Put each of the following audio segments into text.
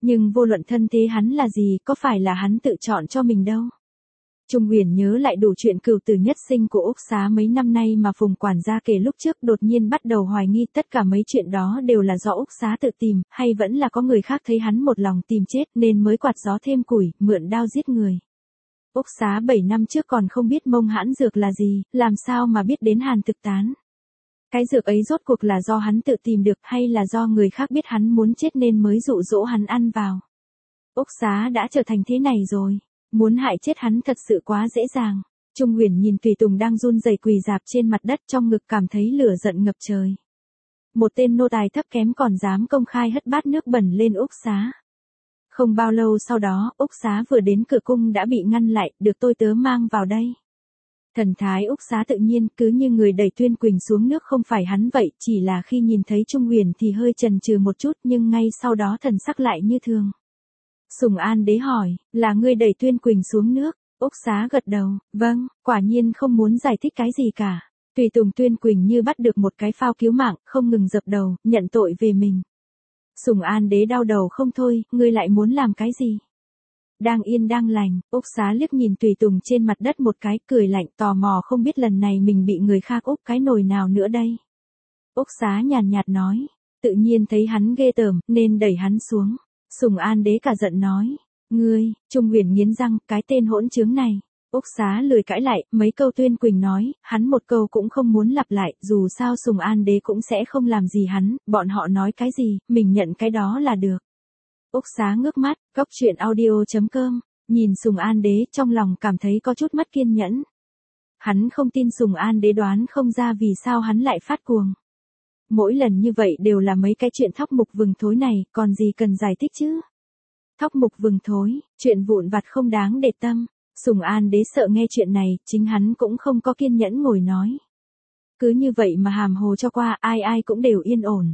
Nhưng vô luận thân thế hắn là gì, có phải là hắn tự chọn cho mình đâu. Trung Huyền nhớ lại đủ chuyện cửu tử nhất sinh của Úc Xá mấy năm nay mà Phùng quản gia kể lúc trước, đột nhiên bắt đầu hoài nghi tất cả mấy chuyện đó đều là do Úc Xá tự tìm, hay vẫn là có người khác thấy hắn một lòng tìm chết nên mới quạt gió thêm củi, mượn đao giết người. Úc Xá 7 năm trước còn không biết mông hãn dược là gì, làm sao mà biết đến hàn thực tán. Cái dược ấy rốt cuộc là do hắn tự tìm được hay là do người khác biết hắn muốn chết nên mới dụ dỗ hắn ăn vào. Úc Xá đã trở thành thế này rồi. Muốn hại chết hắn thật sự quá dễ dàng. Trung Huyền nhìn Tùy Tùng đang run rẩy quỳ rạp trên mặt đất, trong ngực cảm thấy lửa giận ngập trời. Một tên nô tài thấp kém còn dám công khai hất bát nước bẩn lên Úc Xá. Không bao lâu sau đó, Úc Xá vừa đến cửa cung đã bị ngăn lại, được tôi tớ mang vào đây. Thần thái Úc Xá tự nhiên, cứ như người đẩy Tuyên Quỳnh xuống nước, không phải hắn vậy, chỉ là khi nhìn thấy Trung Huyền thì hơi chần chừ một chút, nhưng ngay sau đó thần sắc lại như thường. Sùng An Đế hỏi, là ngươi đẩy Tuyên Quỳnh xuống nước? Úc Xá gật đầu, vâng, quả nhiên không muốn giải thích cái gì cả. Tùy Tùng Tuyên Quỳnh như bắt được một cái phao cứu mạng, không ngừng dập đầu, nhận tội về mình. Sùng An Đế đau đầu không thôi, ngươi lại muốn làm cái gì? Đang yên đang lành, Úc Xá liếc nhìn Tùy Tùng trên mặt đất một cái, cười lạnh, tò mò không biết lần này mình bị người khác úp cái nồi nào nữa đây. Úc Xá nhàn nhạt nói, tự nhiên thấy hắn ghê tởm, nên đẩy hắn xuống. Sùng An Đế cả giận nói, ngươi, Trung Huyền nghiến răng, cái tên hỗn trướng này. Úc Xá lười cãi lại, mấy câu Tuyên Quỳnh nói, hắn một câu cũng không muốn lặp lại, dù sao Sùng An Đế cũng sẽ không làm gì hắn, bọn họ nói cái gì, mình nhận cái đó là được. Úc Xá ngước mắt, góc truyện audio.com, nhìn Sùng An Đế trong lòng cảm thấy có chút mất kiên nhẫn. Hắn không tin Sùng An Đế đoán không ra vì sao hắn lại phát cuồng. Mỗi lần như vậy đều là mấy cái chuyện thóc mục vừng thối này, còn gì cần giải thích chứ. Thóc mục vừng thối, chuyện vụn vặt không đáng để tâm. Sùng An Đế sợ nghe chuyện này, chính hắn cũng không có kiên nhẫn ngồi nói. Cứ như vậy mà hàm hồ cho qua, ai ai cũng đều yên ổn.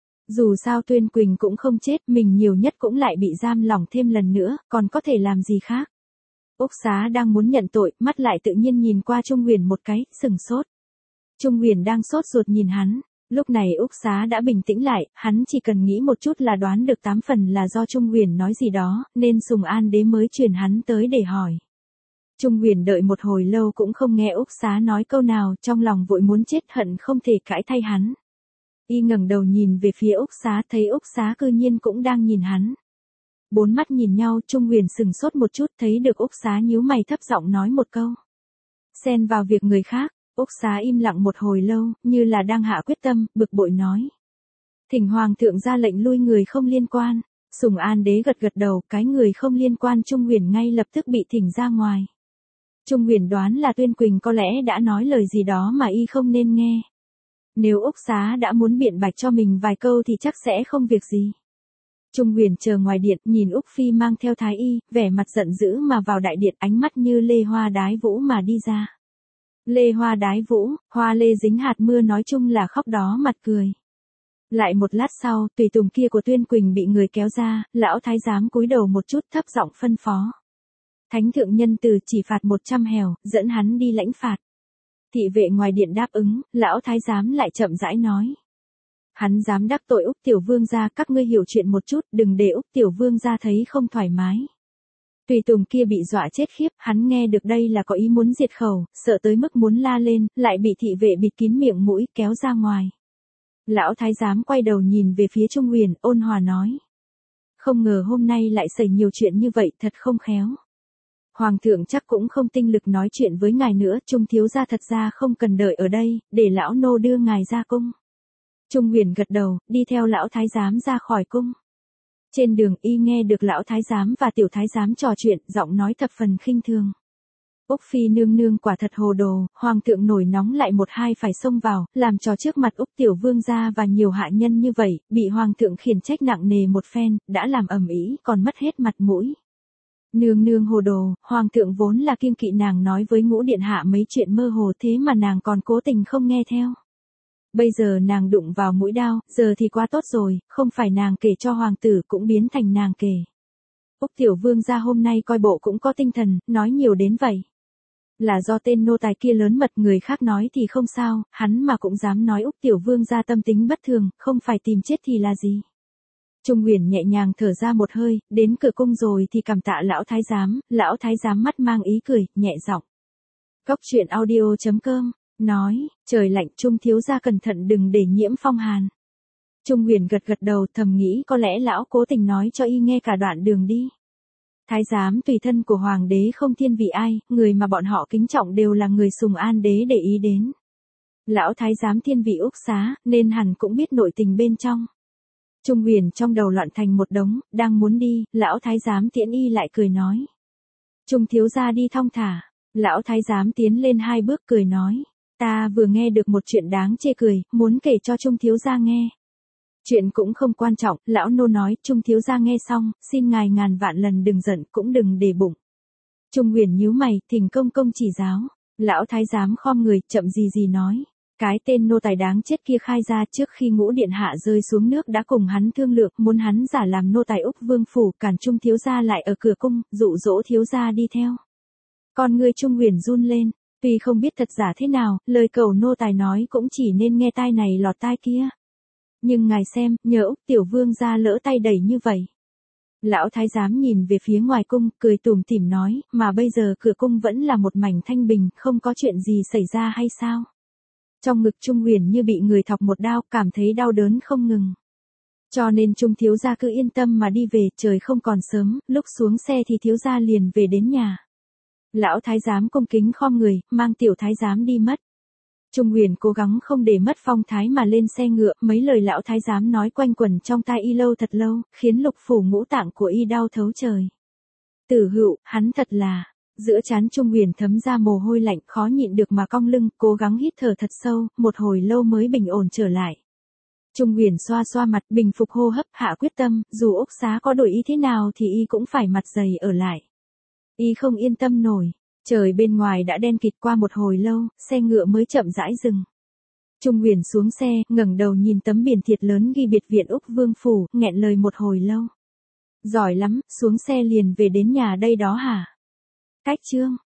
Dù sao Tuyên Quỳnh cũng không chết, mình nhiều nhất cũng lại bị giam lỏng thêm lần nữa, còn có thể làm gì khác. Úc Xá đang muốn nhận tội, mắt lại tự nhiên nhìn qua Trung Huyền một cái, sừng sốt. Trung Huyền đang sốt ruột nhìn hắn. Lúc này Úc Xá đã bình tĩnh lại, hắn chỉ cần nghĩ một chút là đoán được 8 phần là do Trung Huyền nói gì đó, nên Sùng An Đế mới truyền hắn tới để hỏi. Trung Huyền đợi một hồi lâu cũng không nghe Úc Xá nói câu nào, trong lòng vội muốn chết, hận không thể cãi thay hắn. Y ngẩng đầu nhìn về phía Úc Xá, thấy Úc Xá cư nhiên cũng đang nhìn hắn. Bốn mắt nhìn nhau, Trung Huyền sừng sốt một chút, thấy được Úc Xá nhíu mày thấp giọng nói một câu. Xen vào việc người khác. Úc Xá im lặng một hồi lâu, như là đang hạ quyết tâm, bực bội nói. Thỉnh Hoàng thượng ra lệnh lui người không liên quan. Sùng An Đế gật gật đầu, cái người không liên quan Trung Huyền ngay lập tức bị thỉnh ra ngoài. Trung Huyền đoán là Tuyên Quỳnh có lẽ đã nói lời gì đó mà y không nên nghe. Nếu Úc Xá đã muốn biện bạch cho mình vài câu thì chắc sẽ không việc gì. Trung Huyền chờ ngoài điện, nhìn Úc Phi mang theo thái y, vẻ mặt giận dữ mà vào đại điện, ánh mắt như lê hoa đái vũ mà đi ra. Lê hoa đái vũ, hoa lê dính hạt mưa, nói chung là khóc đó mặt cười. Lại một lát sau, Tùy Tùng kia của Tuyên Quỳnh bị người kéo ra, lão thái giám cúi đầu một chút thấp giọng phân phó. Thánh thượng nhân từ, chỉ phạt 100 hèo, dẫn hắn đi lãnh phạt. Thị vệ ngoài điện đáp ứng, lão thái giám lại chậm rãi nói. Hắn dám đắc tội Úc tiểu vương gia, các ngươi hiểu chuyện một chút, đừng để Úc tiểu vương gia thấy không thoải mái. Tùy Tùng kia bị dọa chết khiếp, hắn nghe được đây là có ý muốn diệt khẩu, sợ tới mức muốn la lên, lại bị thị vệ bịt kín miệng mũi, kéo ra ngoài. Lão thái giám quay đầu nhìn về phía Trung Huyền, ôn hòa nói. Không ngờ hôm nay lại xảy nhiều chuyện như vậy, thật không khéo. Hoàng thượng chắc cũng không tinh lực nói chuyện với ngài nữa, Trung thiếu gia thật ra không cần đợi ở đây, để lão nô đưa ngài ra cung. Trung Huyền gật đầu, đi theo lão thái giám ra khỏi cung. Trên đường y nghe được lão thái giám và tiểu thái giám trò chuyện, giọng nói thập phần khinh thường. Úc Phi nương nương quả thật hồ đồ, hoàng thượng nổi nóng lại một hai phải xông vào, làm trò trước mặt Úc tiểu vương gia và nhiều hạ nhân như vậy, bị hoàng thượng khiển trách nặng nề một phen, đã làm ầm ĩ, còn mất hết mặt mũi. Nương nương hồ đồ, hoàng thượng vốn là kiêng kỵ nàng nói với Ngũ điện hạ mấy chuyện mơ hồ, thế mà nàng còn cố tình không nghe theo. Bây giờ nàng đụng vào mũi đao, giờ thì quá tốt rồi, không phải nàng kể cho hoàng tử cũng biến thành nàng kể. Úc tiểu vương gia hôm nay coi bộ cũng có tinh thần, nói nhiều đến vậy. Là do tên nô tài kia lớn mật, người khác nói thì không sao, hắn mà cũng dám nói Úc tiểu vương gia tâm tính bất thường, không phải tìm chết thì là gì. Trung Huyền nhẹ nhàng thở ra một hơi, đến cửa cung rồi thì cảm tạ lão thái giám mắt mang ý cười, nhẹ giọng. Cốc truyện audio.com, nói, trời lạnh Trung thiếu gia cẩn thận đừng để nhiễm phong hàn. Trung Huyền gật gật đầu thầm nghĩ có lẽ lão cố tình nói cho y nghe cả đoạn đường đi. Thái giám tùy thân của hoàng đế không thiên vị ai, người mà bọn họ kính trọng đều là người sùng an đế để ý đến. Lão thái giám thiên vị Úc Xá, nên hẳn cũng biết nội tình bên trong. Trung Huyền trong đầu loạn thành một đống, đang muốn đi, lão thái giám tiễn y lại cười nói. Trung thiếu gia đi thong thả, lão thái giám tiến lên 2 bước cười nói. Ta vừa nghe được một chuyện đáng chê cười, muốn kể cho Trung thiếu gia nghe. Chuyện cũng không quan trọng, lão nô nói, Trung thiếu gia nghe xong, xin ngài ngàn vạn lần đừng giận cũng đừng để bụng. Trung Huyền nhíu mày, thỉnh công công chỉ giáo. Lão thái giám khom người, chậm gì nói. Cái tên nô tài đáng chết kia khai ra trước khi Ngũ điện hạ rơi xuống nước đã cùng hắn thương lượng, muốn hắn giả làm nô tài Úc Vương phủ, cản Trung thiếu gia lại ở cửa cung, dụ dỗ thiếu gia đi theo. Con ngươi Trung Huyền run lên, tuy không biết thật giả thế nào, lời cầu nô tài nói cũng chỉ nên nghe tai này lọt tai kia. Nhưng ngài xem, nhớ Úc tiểu vương gia lỡ tay đẩy như vậy. Lão thái giám nhìn về phía ngoài cung, cười tủm tỉm nói, mà bây giờ cửa cung vẫn là một mảnh thanh bình, không có chuyện gì xảy ra hay sao? Trong ngực Trung Huyền như bị người thọc một đao, cảm thấy đau đớn không ngừng. Cho nên Trung thiếu gia cứ yên tâm mà đi về, trời không còn sớm, lúc xuống xe thì thiếu gia liền về đến nhà. Lão thái giám cung kính khom người, mang tiểu thái giám đi mất. Trung Huyền cố gắng không để mất phong thái mà lên xe ngựa, mấy lời lão thái giám nói quanh quẩn trong tai y lâu thật lâu, khiến lục phủ ngũ tạng của y đau thấu trời. Tử Hữu, hắn thật là. Giữa trán Trung Huyền thấm ra mồ hôi lạnh, khó nhịn được mà cong lưng, cố gắng hít thở thật sâu, một hồi lâu mới bình ổn trở lại. Trung Huyền xoa xoa mặt, bình phục hô hấp, hạ quyết tâm, dù Úc Xá có đổi ý thế nào thì y cũng phải mặt dày ở lại. Y không yên tâm nổi. Trời bên ngoài đã đen kịt, qua một hồi lâu, xe ngựa mới chậm rãi dừng. Trung Huyền xuống xe, ngẩng đầu nhìn tấm biển thiệt lớn ghi biệt viện Úc Vương phủ, nghẹn lời một hồi lâu. Giỏi lắm, xuống xe liền về đến nhà đây đó hả? Cách chương